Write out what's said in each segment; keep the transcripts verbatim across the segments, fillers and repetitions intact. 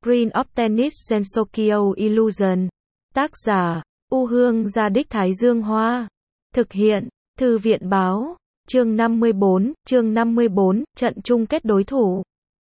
Screen of Tennis Gensokyo Illusion. Tác giả, U Hương Gia Đích Thái Dương Hoa. Thực hiện, Thư viện Báo. Chương năm mươi bốn, chương năm mươi bốn, trận chung kết đối thủ.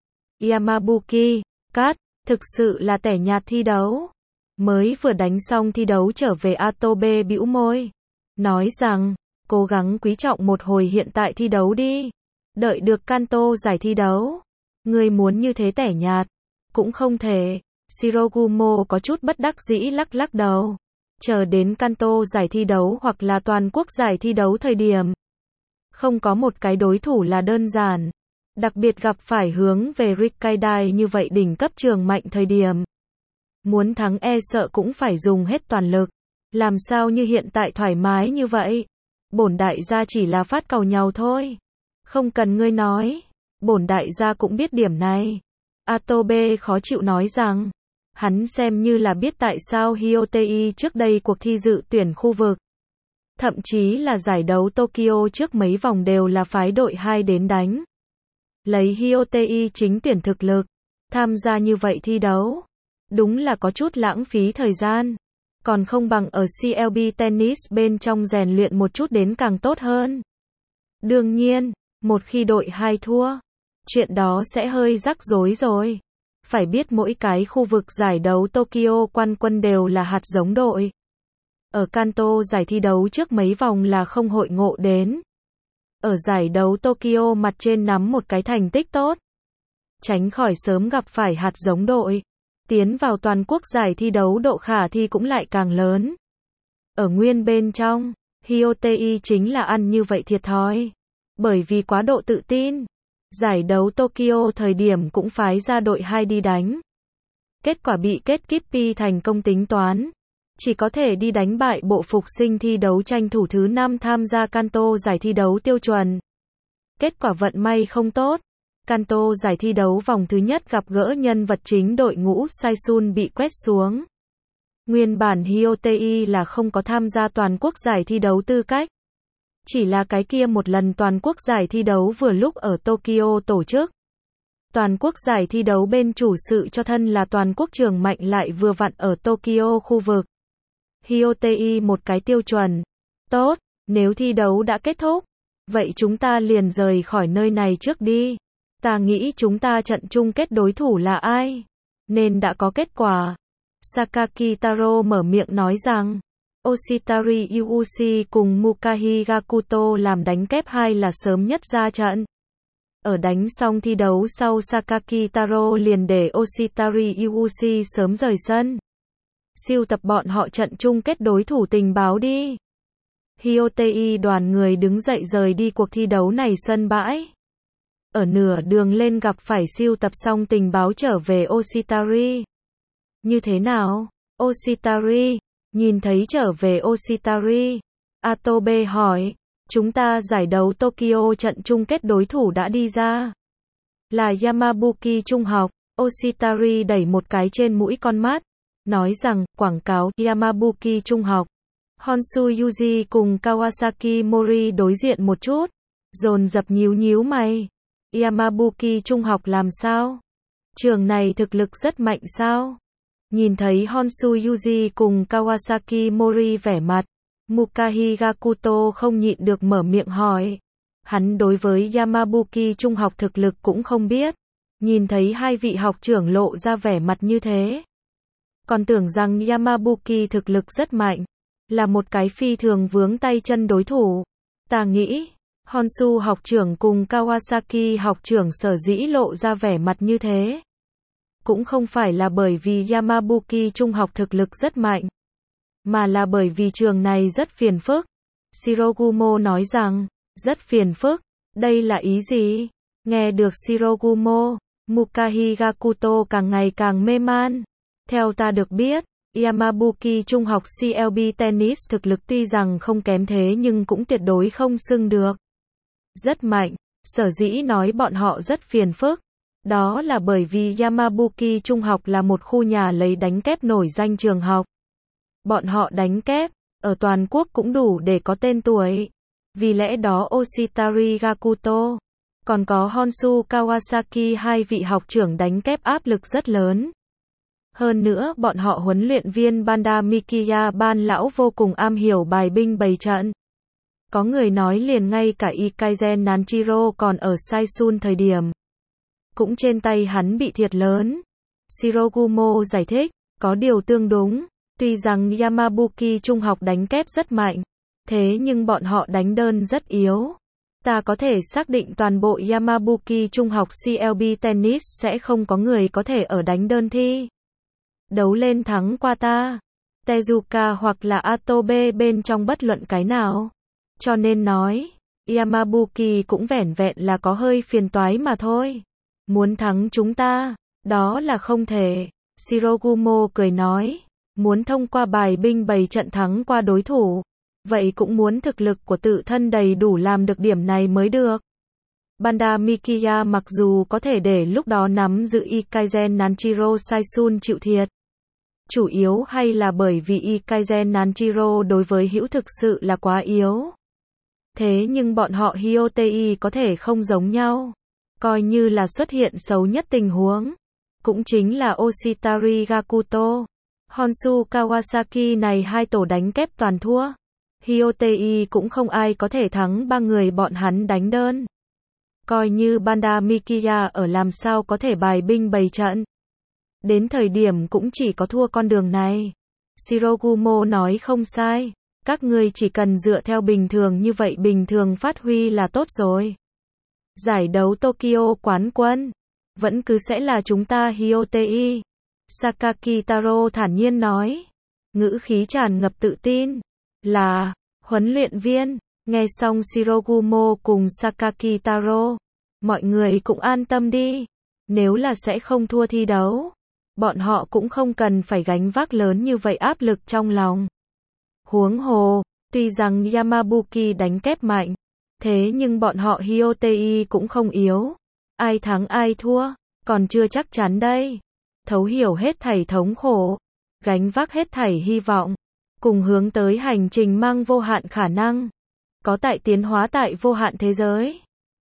Yamabuki, Cát, thực sự là tẻ nhạt thi đấu. Mới vừa đánh xong thi đấu trở về Atobe bĩu môi. Nói rằng, cố gắng quý trọng một hồi hiện tại thi đấu đi. Đợi được Kanto giải thi đấu. Người muốn như thế tẻ nhạt. Cũng không thể. Shirogumo có chút bất đắc dĩ lắc lắc đầu. Chờ đến Kanto giải thi đấu hoặc là toàn quốc giải thi đấu thời điểm. Không có một cái đối thủ là đơn giản. Đặc biệt gặp phải hướng về Rikkaidai như vậy đỉnh cấp trường mạnh thời điểm. Muốn thắng e sợ cũng phải dùng hết toàn lực. Làm sao như hiện tại thoải mái như vậy. Bổn đại gia chỉ là phát cầu nhau thôi. Không cần ngươi nói. Bổn đại gia cũng biết điểm này. Atobe khó chịu nói rằng. Hắn xem như là biết tại sao Hyotei trước đây cuộc thi dự tuyển khu vực. Thậm chí là giải đấu Tokyo trước mấy vòng đều là phái đội hai đến đánh. Lấy Hyotei chính tuyển thực lực. Tham gia như vậy thi đấu. Đúng là có chút lãng phí thời gian. Còn không bằng ở xê lờ bê Tennis bên trong rèn luyện một chút đến càng tốt hơn. Đương nhiên, một khi đội hai thua, chuyện đó sẽ hơi rắc rối rồi. Phải biết mỗi cái khu vực giải đấu Tokyo quan quân đều là hạt giống đội. Ở Kanto giải thi đấu trước mấy vòng là không hội ngộ đến. Ở giải đấu Tokyo mặt trên nắm một cái thành tích tốt. Tránh khỏi sớm gặp phải hạt giống đội. Tiến vào toàn quốc giải thi đấu độ khả thi cũng lại càng lớn. Ở nguyên bên trong, Hyotei chính là ăn như vậy thiệt thòi. Bởi vì quá độ tự tin. Giải đấu Tokyo thời điểm cũng phái ra đội hai đi đánh. Kết quả bị kết Kippi thành công tính toán. Chỉ có thể đi đánh bại bộ phục sinh thi đấu tranh thủ thứ năm tham gia Kanto giải thi đấu tiêu chuẩn. Kết quả vận may không tốt. Kanto giải thi đấu vòng thứ nhất gặp gỡ nhân vật chính đội ngũ Saisun bị quét xuống. Nguyên bản Hyotei là không có tham gia toàn quốc giải thi đấu tư cách. Chỉ là cái kia một lần toàn quốc giải thi đấu vừa lúc ở Tokyo tổ chức. Toàn quốc giải thi đấu bên chủ sự cho thân là toàn quốc trường mạnh lại vừa vặn ở Tokyo khu vực. Hyotei một cái tiêu chuẩn. Tốt, nếu thi đấu đã kết thúc, vậy chúng ta liền rời khỏi nơi này trước đi. Ta nghĩ chúng ta trận chung kết đối thủ là ai? Nên đã có kết quả. Sakaki Taro mở miệng nói rằng, Oshitari Yuuchi cùng Mukahi Gakuto làm đánh kép hai là sớm nhất ra trận. Ở đánh xong thi đấu sau Sakaki Taro liền để Oshitari Yuuchi sớm rời sân. Siêu tập bọn họ trận chung kết đối thủ tình báo đi. Hyotei đoàn người đứng dậy rời đi cuộc thi đấu này sân bãi. Ở nửa đường lên gặp phải siêu tập xong tình báo trở về Oshitari. Như thế nào? Oshitari, nhìn thấy trở về Oshitari. Atobe hỏi, chúng ta giải đấu Tokyo trận chung kết đối thủ đã đi ra. Là Yamabuki Trung học. Oshitari đẩy một cái trên mũi con mắt. Nói rằng, quảng cáo Yamabuki Trung học. Honshu Yuji cùng Kawasaki Mori đối diện một chút. Dồn dập nhíu nhíu mày. Yamabuki Trung học làm sao? Trường này thực lực rất mạnh sao? Nhìn thấy Honshu Yuji cùng Kawasaki Mori vẻ mặt. Mukahi Gakuto không nhịn được mở miệng hỏi. Hắn đối với Yamabuki Trung học thực lực cũng không biết. Nhìn thấy hai vị học trưởng lộ ra vẻ mặt như thế. Còn tưởng rằng Yamabuki thực lực rất mạnh. Là một cái phi thường vướng tay chân đối thủ. Ta nghĩ, Honshu học trưởng cùng Kawasaki học trưởng sở dĩ lộ ra vẻ mặt như thế. Cũng không phải là bởi vì Yamabuki Trung học thực lực rất mạnh. Mà là bởi vì trường này rất phiền phức. Shirogumo nói rằng, rất phiền phức. Đây là ý gì? Nghe được Shirogumo, Mukahi Gakuto càng ngày càng mê man. Theo ta được biết, Yamabuki Trung học xê lờ bê Tennis thực lực tuy rằng không kém thế nhưng cũng tuyệt đối không xưng được. Rất mạnh, sở dĩ nói bọn họ rất phiền phức. Đó là bởi vì Yamabuki Trung học là một khu nhà lấy đánh kép nổi danh trường học. Bọn họ đánh kép, ở toàn quốc cũng đủ để có tên tuổi. Vì lẽ đó Oshitari Gakuto, còn có Honshu Kawasaki hai vị học trưởng đánh kép áp lực rất lớn. Hơn nữa bọn họ huấn luyện viên Banda Mikiya Ban lão vô cùng am hiểu bài binh bày trận. Có người nói liền ngay cả Ikaisen Nanjiro còn ở Saisun thời điểm. Cũng trên tay hắn bị thiệt lớn. Shirogumo giải thích, có điều tương đúng. Tuy rằng Yamabuki trung học đánh kép rất mạnh, thế nhưng bọn họ đánh đơn rất yếu. Ta có thể xác định toàn bộ Yamabuki trung học xê lờ bê Tennis sẽ không có người có thể ở đánh đơn thi đấu lên thắng qua ta, Tezuka hoặc là Atobe bên trong bất luận cái nào. Cho nên nói, Yamabuki cũng vẻn vẹn là có hơi phiền toái mà thôi. Muốn thắng chúng ta, đó là không thể. Shirogumo cười nói, muốn thông qua bài binh bày trận thắng qua đối thủ, vậy cũng muốn thực lực của tự thân đầy đủ làm được điểm này mới được. Banda Mikiya mặc dù có thể để lúc đó nắm giữ Ikaisen Nanjiro Saisun chịu thiệt, chủ yếu hay là bởi vì Ikaisen Nanjiro đối với hữu thực sự là quá yếu. Thế nhưng bọn họ Hyotei có thể không giống nhau. Coi như là xuất hiện xấu nhất tình huống, cũng chính là Oshitari Gakuto, Honshu Kawasaki này hai tổ đánh kép toàn thua. Hyotei cũng không ai có thể thắng ba người bọn hắn đánh đơn. Coi như Banda Mikiya ở làm sao có thể bài binh bày trận. Đến thời điểm cũng chỉ có thua con đường này. Shirogumo nói không sai. Các ngươi chỉ cần dựa theo bình thường như vậy bình thường phát huy là tốt rồi. Giải đấu Tokyo quán quân vẫn cứ sẽ là chúng ta Hyotei. Sakaki Taro thản nhiên nói. Ngữ khí tràn ngập tự tin. Là, huấn luyện viên. Nghe xong Shirogumo cùng Sakaki Taro. Mọi người cũng an tâm đi. Nếu là sẽ không thua thi đấu, bọn họ cũng không cần phải gánh vác lớn như vậy áp lực trong lòng. Huống hồ, tuy rằng Yamabuki đánh kép mạnh, thế nhưng bọn họ Hyotei cũng không yếu. Ai thắng ai thua, còn chưa chắc chắn đây. Thấu hiểu hết thảy thống khổ, gánh vác hết thảy hy vọng, cùng hướng tới hành trình mang vô hạn khả năng, có tại tiến hóa tại vô hạn thế giới.